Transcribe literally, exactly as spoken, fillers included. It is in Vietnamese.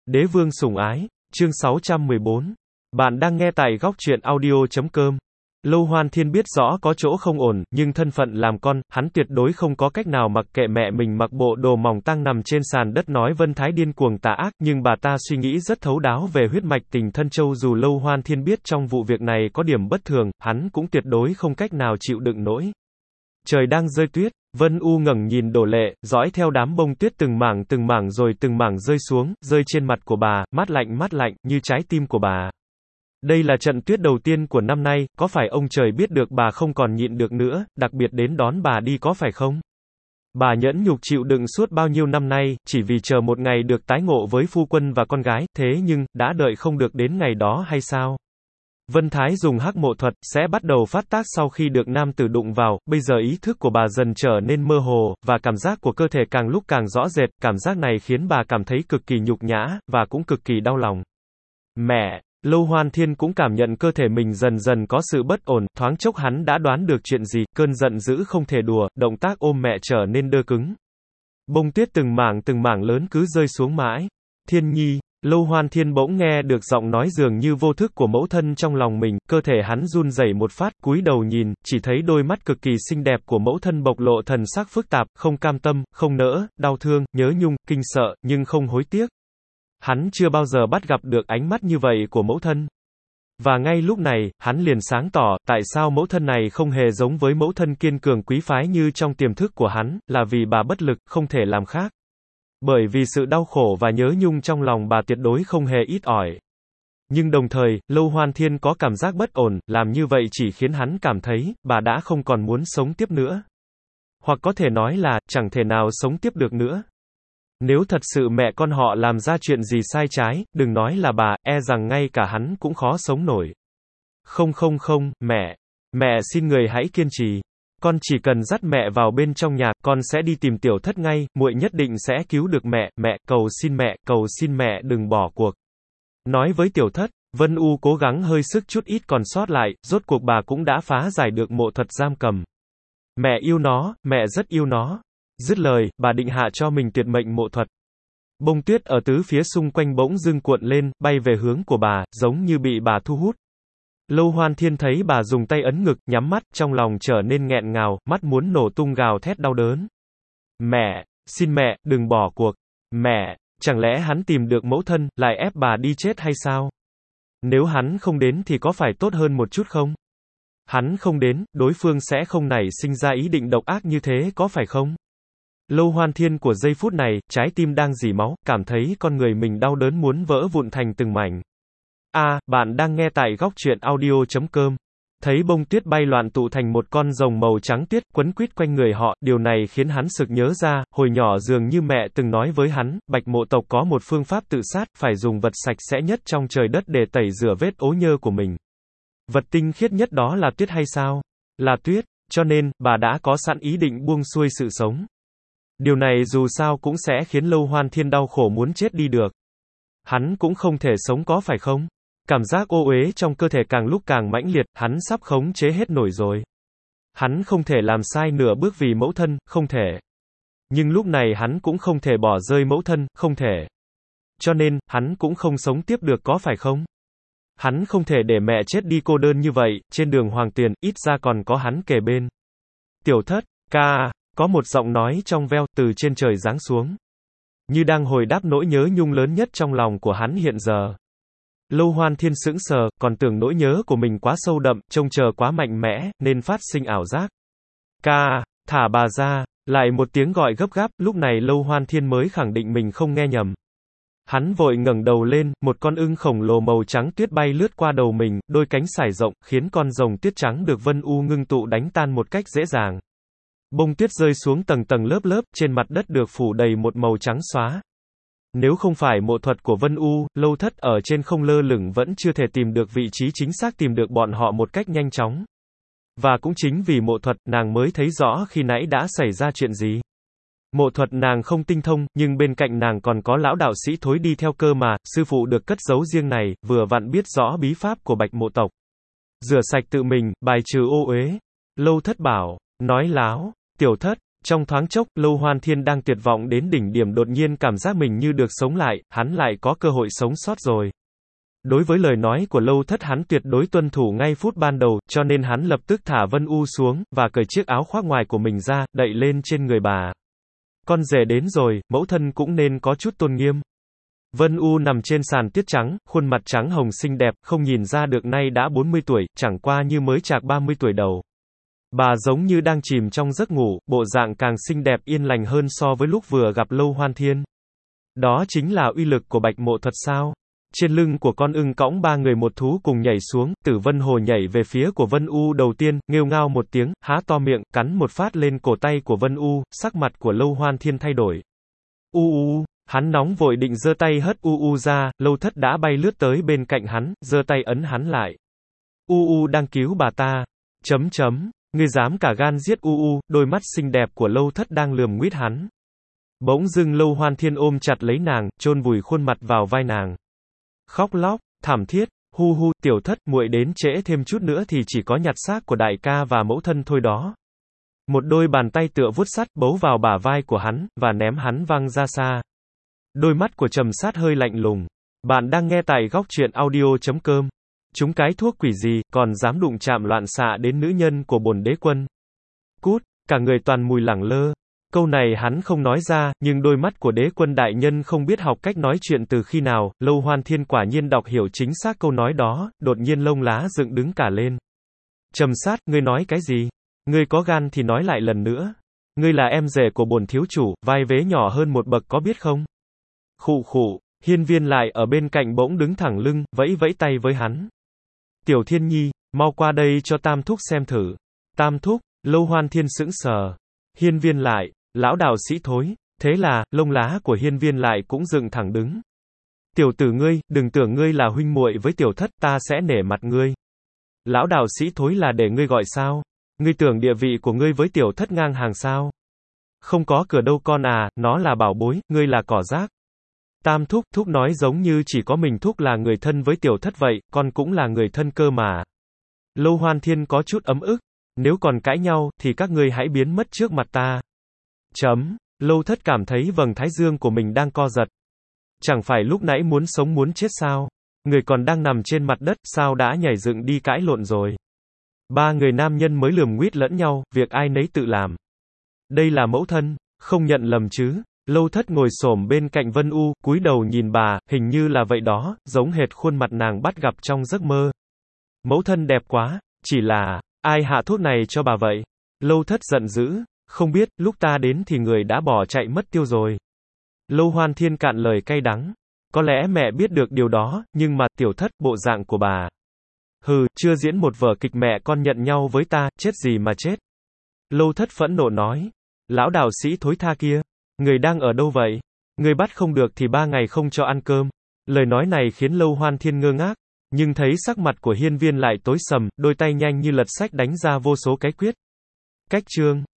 Đế vương sủng ái, chương sáu trăm mười bốn. Bạn đang nghe tại góc truyện audio chấm com. Lâu Hoan Thiên biết rõ có chỗ không ổn, nhưng thân phận làm con, hắn tuyệt đối không có cách nào mặc kệ mẹ mình mặc bộ đồ mỏng tang nằm trên sàn đất nói Vân Thái điên cuồng tà ác, nhưng bà ta suy nghĩ rất thấu đáo về huyết mạch tình thân Châu. Dù Lâu Hoan Thiên biết trong vụ việc này có điểm bất thường, hắn cũng tuyệt đối không cách nào chịu đựng nổi. Trời đang rơi tuyết, Vân U ngẩng nhìn Đổ Lệ, dõi theo đám bông tuyết từng mảng từng mảng rồi từng mảng rơi xuống, rơi trên mặt của bà, mát lạnh mát lạnh, như trái tim của bà. Đây là trận tuyết đầu tiên của năm nay, có phải ông trời biết được bà không còn nhịn được nữa, đặc biệt đến đón bà đi có phải không? Bà nhẫn nhục chịu đựng suốt bao nhiêu năm nay, chỉ vì chờ một ngày được tái ngộ với phu quân và con gái, thế nhưng, đã đợi không được đến ngày đó hay sao? Vân Thái dùng hắc mộ thuật, sẽ bắt đầu phát tác sau khi được nam tử đụng vào, bây giờ ý thức của bà dần trở nên mơ hồ, và cảm giác của cơ thể càng lúc càng rõ rệt, cảm giác này khiến bà cảm thấy cực kỳ nhục nhã, và cũng cực kỳ đau lòng. Mẹ! Lâu Hoan Thiên cũng cảm nhận cơ thể mình dần dần có sự bất ổn, thoáng chốc hắn đã đoán được chuyện gì, cơn giận dữ không thể đùa, động tác ôm mẹ trở nên đơ cứng. Bông tuyết từng mảng từng mảng lớn cứ rơi xuống mãi. Thiên Nhi! Lâu Hoan Thiên bỗng nghe được giọng nói dường như vô thức của mẫu thân trong lòng mình, cơ thể hắn run rẩy một phát, cúi đầu nhìn, chỉ thấy đôi mắt cực kỳ xinh đẹp của mẫu thân bộc lộ thần sắc phức tạp, không cam tâm, không nỡ, đau thương, nhớ nhung, kinh sợ, nhưng không hối tiếc. Hắn chưa bao giờ bắt gặp được ánh mắt như vậy của mẫu thân. Và ngay lúc này, hắn liền sáng tỏ, tại sao mẫu thân này không hề giống với mẫu thân kiên cường quý phái như trong tiềm thức của hắn, là vì bà bất lực, không thể làm khác. Bởi vì sự đau khổ và nhớ nhung trong lòng bà tuyệt đối không hề ít ỏi. Nhưng đồng thời, Lâu Hoan Thiên có cảm giác bất ổn, làm như vậy chỉ khiến hắn cảm thấy, bà đã không còn muốn sống tiếp nữa. Hoặc có thể nói là, chẳng thể nào sống tiếp được nữa. Nếu thật sự mẹ con họ làm ra chuyện gì sai trái, đừng nói là bà, e rằng ngay cả hắn cũng khó sống nổi. Không không không, mẹ. Mẹ xin người hãy kiên trì. Con chỉ cần dắt mẹ vào bên trong nhà, con sẽ đi tìm tiểu thất ngay, muội nhất định sẽ cứu được mẹ, mẹ, cầu xin mẹ, cầu xin mẹ đừng bỏ cuộc. Nói với tiểu thất, Vân U cố gắng hơi sức chút ít còn sót lại, rốt cuộc bà cũng đã phá giải được mộ thuật giam cầm. Mẹ yêu nó, mẹ rất yêu nó. Dứt lời, bà định hạ cho mình tuyệt mệnh mộ thuật. Bông tuyết ở tứ phía xung quanh bỗng dưng cuộn lên, bay về hướng của bà, giống như bị bà thu hút. Lâu Hoan Thiên thấy bà dùng tay ấn ngực, nhắm mắt, trong lòng trở nên nghẹn ngào, mắt muốn nổ tung gào thét đau đớn. Mẹ, xin mẹ, đừng bỏ cuộc. Mẹ, chẳng lẽ hắn tìm được mẫu thân, lại ép bà đi chết hay sao? Nếu hắn không đến thì có phải tốt hơn một chút không? Hắn không đến, đối phương sẽ không nảy sinh ra ý định độc ác như thế có phải không? Lâu Hoan Thiên của giây phút này, trái tim đang rỉ máu, cảm thấy con người mình đau đớn muốn vỡ vụn thành từng mảnh. A, à, bạn đang nghe tại góc truyện audio chấm com. Thấy bông tuyết bay loạn tụ thành một con rồng màu trắng tuyết quấn quýt quanh người họ, điều này khiến hắn sực nhớ ra, hồi nhỏ dường như mẹ từng nói với hắn, Bạch Mộ tộc có một phương pháp tự sát, phải dùng vật sạch sẽ nhất trong trời đất để tẩy rửa vết ố nhơ của mình. Vật tinh khiết nhất đó là tuyết hay sao? Là tuyết, cho nên, bà đã có sẵn ý định buông xuôi sự sống. Điều này dù sao cũng sẽ khiến Lâu Hoan Thiên đau khổ muốn chết đi được. Hắn cũng không thể sống có phải không? Cảm giác ô uế trong cơ thể càng lúc càng mãnh liệt, hắn sắp khống chế hết nổi rồi. Hắn không thể làm sai nửa bước vì mẫu thân, không thể. Nhưng lúc này hắn cũng không thể bỏ rơi mẫu thân, không thể. Cho nên, hắn cũng không sống tiếp được có phải không? Hắn không thể để mẹ chết đi cô đơn như vậy, trên đường Hoàng Tuyền, ít ra còn có hắn kề bên. Tiểu thất, ca, có một giọng nói trong veo, từ trên trời giáng xuống. Như đang hồi đáp nỗi nhớ nhung lớn nhất trong lòng của hắn hiện giờ. Lâu Hoan Thiên sững sờ, còn tưởng nỗi nhớ của mình quá sâu đậm, trông chờ quá mạnh mẽ, nên phát sinh ảo giác. Ca, thả bà ra, lại một tiếng gọi gấp gáp, lúc này Lâu Hoan Thiên mới khẳng định mình không nghe nhầm. Hắn vội ngẩng đầu lên, một con ưng khổng lồ màu trắng tuyết bay lướt qua đầu mình, đôi cánh sải rộng, khiến con rồng tuyết trắng được Vân U ngưng tụ đánh tan một cách dễ dàng. Bông tuyết rơi xuống tầng tầng lớp lớp, trên mặt đất được phủ đầy một màu trắng xóa. Nếu không phải mộ thuật của Vân U, Lâu Thất ở trên không lơ lửng vẫn chưa thể tìm được vị trí chính xác tìm được bọn họ một cách nhanh chóng. Và cũng chính vì mộ thuật, nàng mới thấy rõ khi nãy đã xảy ra chuyện gì. Mộ thuật nàng không tinh thông, nhưng bên cạnh nàng còn có lão đạo sĩ Thối đi theo cơ mà, sư phụ được cất giấu riêng này, vừa vặn biết rõ bí pháp của Bạch Mộ tộc. Rửa sạch tự mình, bài trừ ô uế. Lâu Thất bảo, nói láo, tiểu thất, Trong thoáng chốc, Lâu Hoan Thiên đang tuyệt vọng đến đỉnh điểm đột nhiên cảm giác mình như được sống lại, hắn lại có cơ hội sống sót rồi. Đối với lời nói của Lâu Thất hắn tuyệt đối tuân thủ ngay phút ban đầu, cho nên hắn lập tức thả Vân U xuống, và cởi chiếc áo khoác ngoài của mình ra, đậy lên trên người bà. Con rể đến rồi, mẫu thân cũng nên có chút tôn nghiêm. Vân U nằm trên sàn tuyết trắng, khuôn mặt trắng hồng xinh đẹp, không nhìn ra được nay đã bốn mươi tuổi, chẳng qua như mới chạc ba mươi tuổi đầu. Bà giống như đang chìm trong giấc ngủ, bộ dạng càng xinh đẹp yên lành hơn so với lúc vừa gặp Lâu Hoan Thiên. Đó chính là uy lực của Bạch Mộ thuật sao? Trên lưng của con ưng cõng ba người một thú cùng nhảy xuống, Tử Vân Hồ nhảy về phía của Vân U đầu tiên, nghêu ngao một tiếng, há to miệng, cắn một phát lên cổ tay của Vân U, sắc mặt của Lâu Hoan Thiên thay đổi. U u, hắn nóng vội định giơ tay hất U u ra, Lâu Thất đã bay lướt tới bên cạnh hắn, giơ tay ấn hắn lại. U u đang cứu bà ta. Chấm chấm, ngươi dám cả gan giết U u, đôi mắt xinh đẹp của Lâu Thất đang lườm nguýt hắn. Bỗng dưng Lâu Hoan Thiên ôm chặt lấy nàng, chôn vùi khuôn mặt vào vai nàng. Khóc lóc, thảm thiết, hu hu, tiểu thất, muội đến trễ thêm chút nữa thì chỉ có nhặt xác của đại ca và mẫu thân thôi đó. Một đôi bàn tay tựa vuốt sắt bấu vào bả vai của hắn, và ném hắn văng ra xa. Đôi mắt của Trầm Sát hơi lạnh lùng. Bạn đang nghe tại góc truyện audio chấm com. Chúng cái thuốc quỷ gì, còn dám đụng chạm loạn xạ đến nữ nhân của bổn đế quân. Cút, cả người toàn mùi lẳng lơ. Câu này hắn không nói ra, nhưng đôi mắt của đế quân đại nhân không biết học cách nói chuyện từ khi nào, Lâu Hoan Thiên quả nhiên đọc hiểu chính xác câu nói đó, đột nhiên lông lá dựng đứng cả lên. Trầm Sát, ngươi nói cái gì? Ngươi có gan thì nói lại lần nữa. Ngươi là em rể của bổn thiếu chủ, vai vế nhỏ hơn một bậc có biết không? Khụ khụ, Hiên Viên lại ở bên cạnh bỗng đứng thẳng lưng, vẫy vẫy tay với hắn. Tiểu Thiên Nhi, mau qua đây cho Tam Thúc xem thử. Tam Thúc, Lâu Hoan Thiên sững sờ. Hiên Viên lại, lão đạo sĩ thối, thế là, lông lá của Hiên Viên lại cũng dựng thẳng đứng. Tiểu tử ngươi, đừng tưởng ngươi là huynh muội với tiểu thất, ta sẽ nể mặt ngươi. Lão đạo sĩ thối là để ngươi gọi sao? Ngươi tưởng địa vị của ngươi với tiểu thất ngang hàng sao? Không có cửa đâu con à, nó là bảo bối, ngươi là cỏ rác. Tam Thúc, Thúc nói giống như chỉ có mình Thúc là người thân với tiểu thất vậy, con cũng là người thân cơ mà. Lâu Hoan Thiên có chút ấm ức, nếu còn cãi nhau, thì các ngươi hãy biến mất trước mặt ta. Chấm, Lâu Thất cảm thấy vầng thái dương của mình đang co giật. Chẳng phải lúc nãy muốn sống muốn chết sao? Người còn đang nằm trên mặt đất, sao đã nhảy dựng đi cãi lộn rồi? Ba người nam nhân mới lườm nguýt lẫn nhau, việc ai nấy tự làm. Đây là mẫu thân, không nhận lầm chứ? Lâu Thất ngồi xổm bên cạnh Vân U, cúi đầu nhìn bà, hình như là vậy đó, giống hệt khuôn mặt nàng bắt gặp trong giấc mơ. Mẫu thân đẹp quá, chỉ là, ai hạ thuốc này cho bà vậy? Lâu Thất giận dữ, không biết, lúc ta đến thì người đã bỏ chạy mất tiêu rồi. Lâu Hoan Thiên cạn lời cay đắng. Có lẽ mẹ biết được điều đó, nhưng mà, tiểu thất, bộ dạng của bà. Hừ, chưa diễn một vở kịch mẹ con nhận nhau với ta, chết gì mà chết. Lâu Thất phẫn nộ nói. Lão đạo sĩ thối tha kia. Người đang ở đâu vậy? Người bắt không được thì ba ngày không cho ăn cơm. Lời nói này khiến Lâu Hoan Thiên ngơ ngác. Nhưng thấy sắc mặt của Hiên Viên lại tối sầm, đôi tay nhanh như lật sách đánh ra vô số cái quyết. Cách chương.